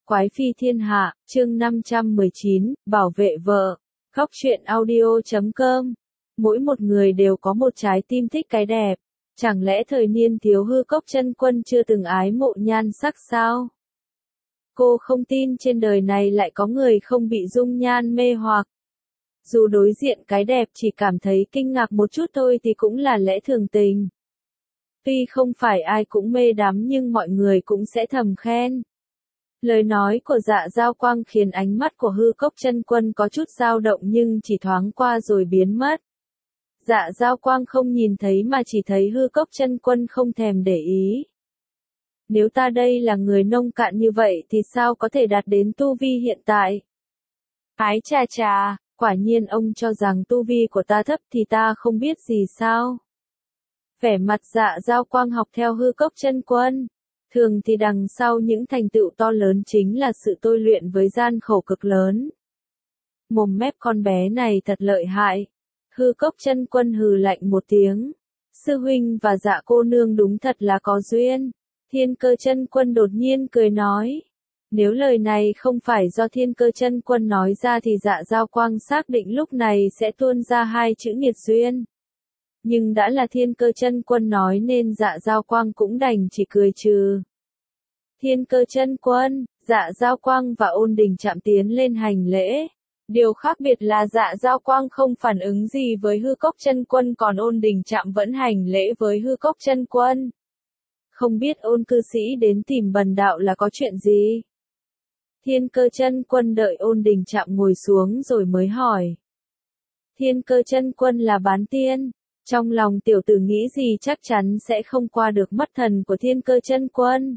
Quái phi thiên hạ, chương 519, bảo vệ vợ. Góc truyện audio.com. Mỗi một người đều có một trái tim thích cái đẹp. Chẳng lẽ thời niên thiếu hư cốc chân quân chưa từng ái mộ nhan sắc sao? Cô không tin trên đời này lại có người không bị dung nhan mê hoặc. Dù đối diện cái đẹp chỉ cảm thấy kinh ngạc một chút thôi thì cũng là lẽ thường tình. Tuy không phải ai cũng mê đắm nhưng mọi người cũng sẽ thầm khen. Lời nói của Dạ Dao Quang khiến ánh mắt của hư cốc chân quân có chút dao động nhưng chỉ thoáng qua rồi biến mất. Dạ Dao Quang không nhìn thấy mà chỉ thấy hư cốc chân quân không thèm để ý. Nếu ta đây là người nông cạn như vậy thì sao có thể đạt đến tu vi hiện tại? Ái chà chà, quả nhiên ông cho rằng tu vi của ta thấp thì ta không biết gì sao? Vẻ mặt Dạ Dao Quang học theo hư cốc chân quân. Thường thì đằng sau những thành tựu to lớn chính là sự tôi luyện với gian khổ cực lớn. Mồm mép con bé này thật lợi hại. Hư cốc chân quân hừ lạnh một tiếng. Sư huynh và Dạ cô nương đúng thật là có duyên. Thiên Cơ chân quân đột nhiên cười nói. Nếu lời này không phải do Thiên Cơ chân quân nói ra thì Dạ Dao Quang xác định lúc này sẽ tuôn ra hai chữ nghiệt duyên. Nhưng đã là Thiên Cơ chân quân nói nên Dạ Dao Quang cũng đành chỉ cười trừ. Thiên Cơ chân quân, Dạ Dao Quang và Ôn Đình chạm tiến lên hành lễ. Điều khác biệt là Dạ Dao Quang không phản ứng gì với hư cốc chân quân còn Ôn Đình chạm vẫn hành lễ với hư cốc chân quân. Không biết Ôn cư sĩ đến tìm Bần đạo là có chuyện gì? Thiên Cơ chân quân đợi Ôn Đình chạm ngồi xuống rồi mới hỏi. Thiên Cơ chân quân là bán tiên. Trong lòng tiểu tử nghĩ gì chắc chắn sẽ không qua được mắt thần của Thiên Cơ chân quân.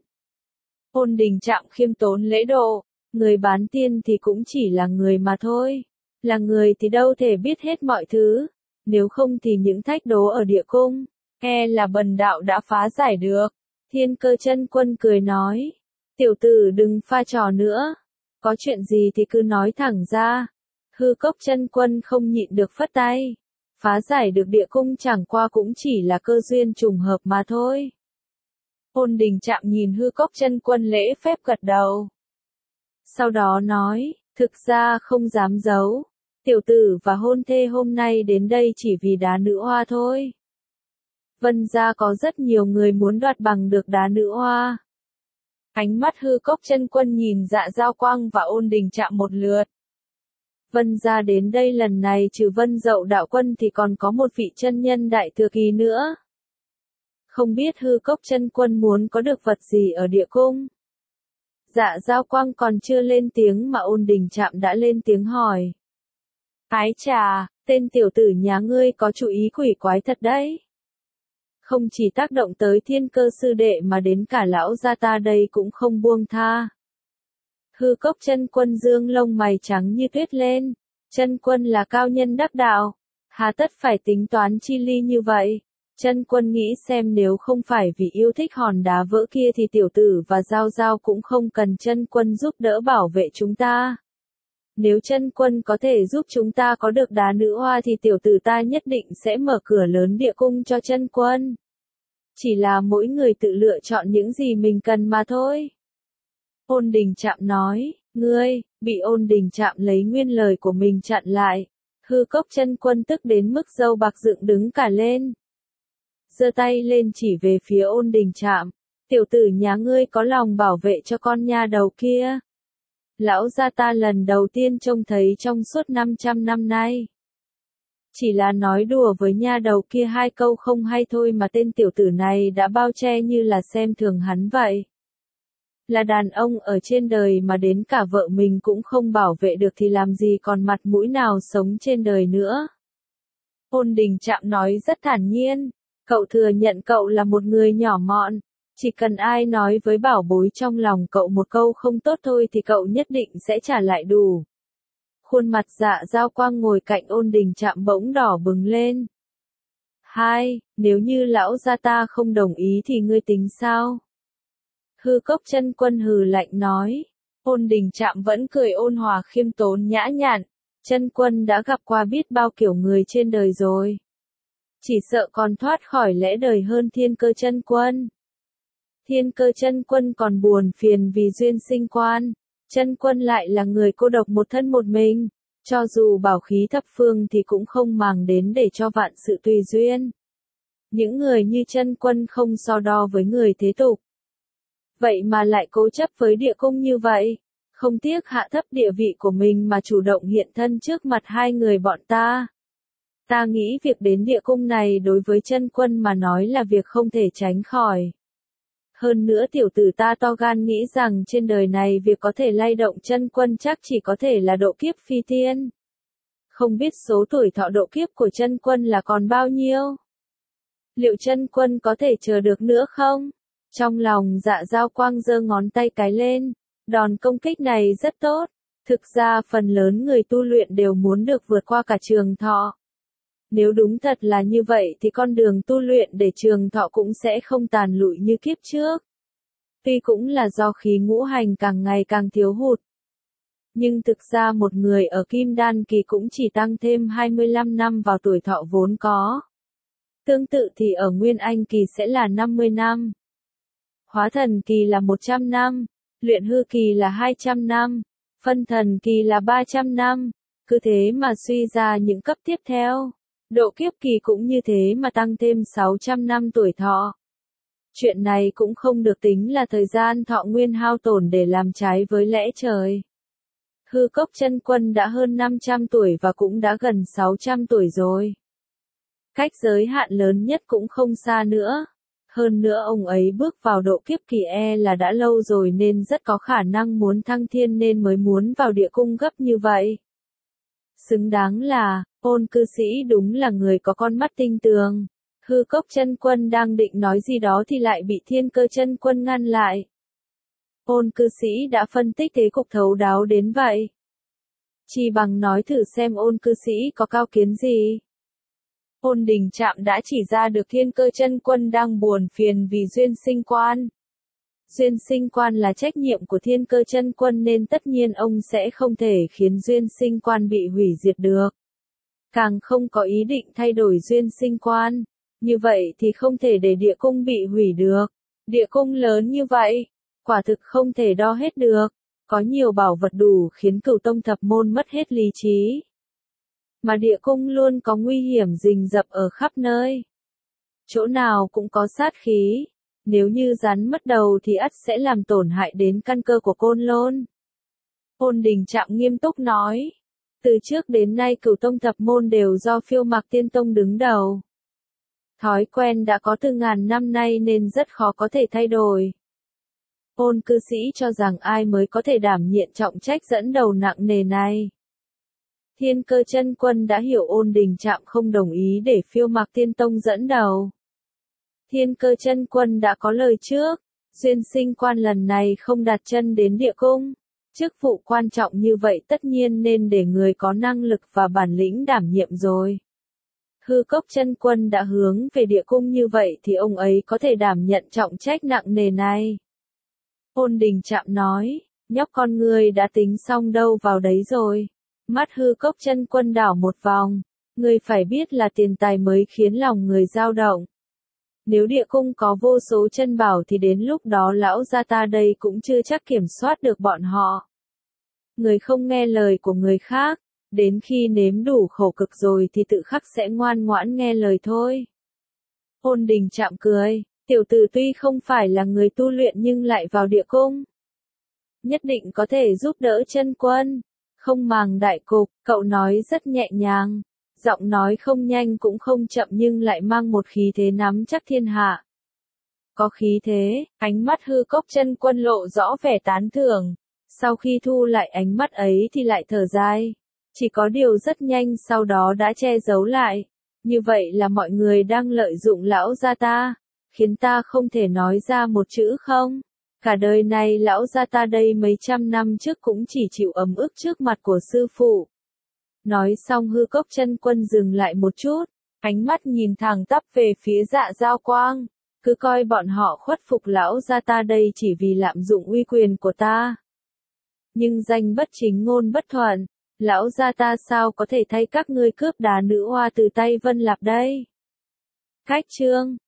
Ôn Đình chạm khiêm tốn lễ độ, người bán tiên thì cũng chỉ là người mà thôi. Là người thì đâu thể biết hết mọi thứ, nếu không thì những thách đố ở địa cung, là Bần đạo đã phá giải được. Thiên Cơ chân quân cười nói, tiểu tử đừng pha trò nữa, có chuyện gì thì cứ nói thẳng ra. Hư cốc chân quân không nhịn được phất tay. Phá giải được địa cung chẳng qua cũng chỉ là cơ duyên trùng hợp mà thôi. Ôn Đình chạm nhìn hư cốc chân quân lễ phép gật đầu. Sau đó nói, thực ra không dám giấu. Tiểu tử và hôn thê hôm nay đến đây chỉ vì đá nữ hoa thôi. Vân gia có rất nhiều người muốn đoạt bằng được đá nữ hoa. Ánh mắt hư cốc chân quân nhìn Dạ Dao Quang và Ôn Đình chạm một lượt. Vân gia đến đây lần này trừ Vân Dậu đạo quân thì còn có một vị chân nhân đại thừa kỳ nữa. Không biết hư cốc chân quân muốn có được vật gì ở địa cung. Dạ Dao Quang còn chưa lên tiếng mà Ôn Đình chạm đã lên tiếng hỏi. Ái chà, tên tiểu tử nhà ngươi có chủ ý quỷ quái thật đấy. Không chỉ tác động tới Thiên Cơ sư đệ mà đến cả lão gia ta đây cũng không buông tha. Hư cốc chân quân dương lông mày trắng như tuyết lên. Chân quân là cao nhân đắc đạo. Hà tất phải tính toán chi ly như vậy. Chân quân nghĩ xem nếu không phải vì yêu thích hòn đá vỡ kia thì tiểu tử và Giao Giao cũng không cần chân quân giúp đỡ bảo vệ chúng ta. Nếu chân quân có thể giúp chúng ta có được đá nữ hoa thì tiểu tử ta nhất định sẽ mở cửa lớn địa cung cho chân quân. Chỉ là mỗi người tự lựa chọn những gì mình cần mà thôi. Ôn Đình chạm nói, ngươi, bị Ôn Đình chạm lấy nguyên lời của mình chặn lại. Hư cốc chân quân tức đến mức râu bạc dựng đứng cả lên. Giơ tay lên chỉ về phía Ôn Đình chạm. Tiểu tử nhà ngươi có lòng bảo vệ cho con nha đầu kia. Lão gia ta lần đầu tiên trông thấy trong suốt 500 năm nay. Chỉ là nói đùa với nha đầu kia hai câu không hay thôi mà tên tiểu tử này đã bao che như là xem thường hắn vậy. Là đàn ông ở trên đời mà đến cả vợ mình cũng không bảo vệ được thì làm gì còn mặt mũi nào sống trên đời nữa. Ôn Đình chạm nói rất thản nhiên, cậu thừa nhận cậu là một người nhỏ mọn, chỉ cần ai nói với bảo bối trong lòng cậu một câu không tốt thôi thì cậu nhất định sẽ trả lại đủ. Khuôn mặt Dạ Dao Quang ngồi cạnh Ôn Đình chạm bỗng đỏ bừng lên. Nếu như lão gia ta không đồng ý thì ngươi tính sao? Hư cốc chân quân hừ lạnh nói. Ôn Đình chạm vẫn cười ôn hòa khiêm tốn nhã nhặn. Chân quân đã gặp qua biết bao kiểu người trên đời rồi. Chỉ sợ còn thoát khỏi lẽ đời hơn Thiên Cơ chân quân. Thiên Cơ chân quân còn buồn phiền vì duyên sinh quan. Chân Quân lại là người cô độc một thân một mình, cho dù bảo khí thập phương thì cũng không màng đến để cho vạn sự tùy duyên. Những người như Chân Quân không so đo với người thế tục. Vậy mà lại cố chấp với địa cung như vậy, không tiếc hạ thấp địa vị của mình mà chủ động hiện thân trước mặt hai người bọn ta. Ta nghĩ việc đến địa cung này đối với Chân Quân mà nói là việc không thể tránh khỏi. Hơn nữa tiểu tử ta to gan nghĩ rằng trên đời này việc có thể lay động Chân Quân chắc chỉ có thể là độ kiếp phi thiên. Không biết số tuổi thọ độ kiếp của Chân Quân là còn bao nhiêu? Liệu Chân Quân có thể chờ được nữa không? Trong lòng Dạ Dao Quang giơ ngón tay cái lên, đòn công kích này rất tốt. Thực ra phần lớn người tu luyện đều muốn được vượt qua cả trường thọ. Nếu đúng thật là như vậy thì con đường tu luyện để trường thọ cũng sẽ không tàn lụi như kiếp trước. Tuy cũng là do khí ngũ hành càng ngày càng thiếu hụt. Nhưng thực ra một người ở Kim Đan kỳ cũng chỉ tăng thêm 25 năm vào tuổi thọ vốn có. Tương tự thì ở Nguyên Anh kỳ sẽ là 50 năm. Hóa thần kỳ là 100 năm, luyện hư kỳ là 200 năm, phân thần kỳ là 300 năm. Cứ thế mà suy ra những cấp tiếp theo. Độ kiếp kỳ cũng như thế mà tăng thêm 600 năm tuổi thọ. Chuyện này cũng không được tính là thời gian thọ nguyên hao tổn để làm trái với lẽ trời. Hư Cốc Chân Quân đã hơn 500 tuổi và cũng đã gần 600 tuổi rồi. Cách giới hạn lớn nhất cũng không xa nữa. Hơn nữa ông ấy bước vào độ kiếp kỳ là đã lâu rồi nên rất có khả năng muốn thăng thiên nên mới muốn vào địa cung gấp như vậy. Xứng đáng là, Ôn cư sĩ đúng là người có con mắt tinh tường. Hư Cốc Chân Quân đang định nói gì đó thì lại bị Thiên Cơ Chân Quân ngăn lại. Ôn cư sĩ đã phân tích thế cục thấu đáo đến vậy. Chỉ bằng nói thử xem Ôn cư sĩ có cao kiến gì. Ôn Đình Trạm đã chỉ ra được Thiên Cơ Chân Quân đang buồn phiền vì duyên sinh quan. Duyên sinh quan là trách nhiệm của Thiên Cơ Chân Quân nên tất nhiên ông sẽ không thể khiến duyên sinh quan bị hủy diệt được. Càng không có ý định thay đổi duyên sinh quan. Như vậy thì không thể để địa cung bị hủy được. Địa cung lớn như vậy, quả thực không thể đo hết được. Có nhiều bảo vật đủ khiến Cửu Tông Thập Môn mất hết lý trí. Mà địa cung luôn có nguy hiểm rình rập ở khắp nơi. Chỗ nào cũng có sát khí. Nếu như rắn mất đầu thì ắt sẽ làm tổn hại đến căn cơ của Côn Lôn. Ôn Đình Trạm nghiêm túc nói. Từ trước đến nay Cửu Tông Thập Môn đều do Phiêu Mạc Tiên Tông đứng đầu. Thói quen đã có từ ngàn năm nay nên rất khó có thể thay đổi. Ôn cư sĩ cho rằng ai mới có thể đảm nhiệm trọng trách dẫn đầu nặng nề này. Thiên Cơ Chân Quân đã hiểu Ôn Đình Trạm không đồng ý để Phiêu Mạc Tiên Tông dẫn đầu. Thiên Cơ Chân Quân đã có lời trước, duyên sinh quan lần này không đặt chân đến địa cung. Chức vụ quan trọng như vậy tất nhiên nên để người có năng lực và bản lĩnh đảm nhiệm rồi. Hư Cốc Chân Quân đã hướng về địa cung như vậy thì ông ấy có thể đảm nhận trọng trách nặng nề này. Ôn Đình Trạm nói, nhóc con người đã tính xong đâu vào đấy rồi. Mắt Hư Cốc Chân Quân đảo một vòng, người phải biết là tiền tài mới khiến lòng người dao động. Nếu địa cung có vô số chân bảo thì đến lúc đó lão gia ta đây cũng chưa chắc kiểm soát được bọn họ. Người không nghe lời của người khác, đến khi nếm đủ khổ cực rồi thì tự khắc sẽ ngoan ngoãn nghe lời thôi. Ôn Đình Trạm cười, tiểu tử tuy không phải là người tu luyện nhưng lại vào địa cung. Nhất định có thể giúp đỡ Chân Quân, không màng đại cục, cậu nói rất nhẹ nhàng. Giọng nói không nhanh cũng không chậm nhưng lại mang một khí thế nắm chắc thiên hạ. Có khí thế, ánh mắt Hư Cốc Chân Quân lộ rõ vẻ tán thưởng. Sau khi thu lại ánh mắt ấy thì lại thở dài. Chỉ có điều rất nhanh sau đó đã che giấu lại. Như vậy là mọi người đang lợi dụng lão gia ta, khiến ta không thể nói ra một chữ không. Cả đời này lão gia ta đây mấy trăm năm trước cũng chỉ chịu ấm ức trước mặt của sư phụ. Nói xong Hư Cốc Chân Quân dừng lại một chút, ánh mắt nhìn thẳng tắp về phía Dạ Dao Quang, cứ coi bọn họ khuất phục lão gia ta đây chỉ vì lạm dụng uy quyền của ta. Nhưng danh bất chính ngôn bất thuận, lão gia ta sao có thể thay các ngươi cướp đá nữ hoa từ tay Vân Lạp đây? Cách chương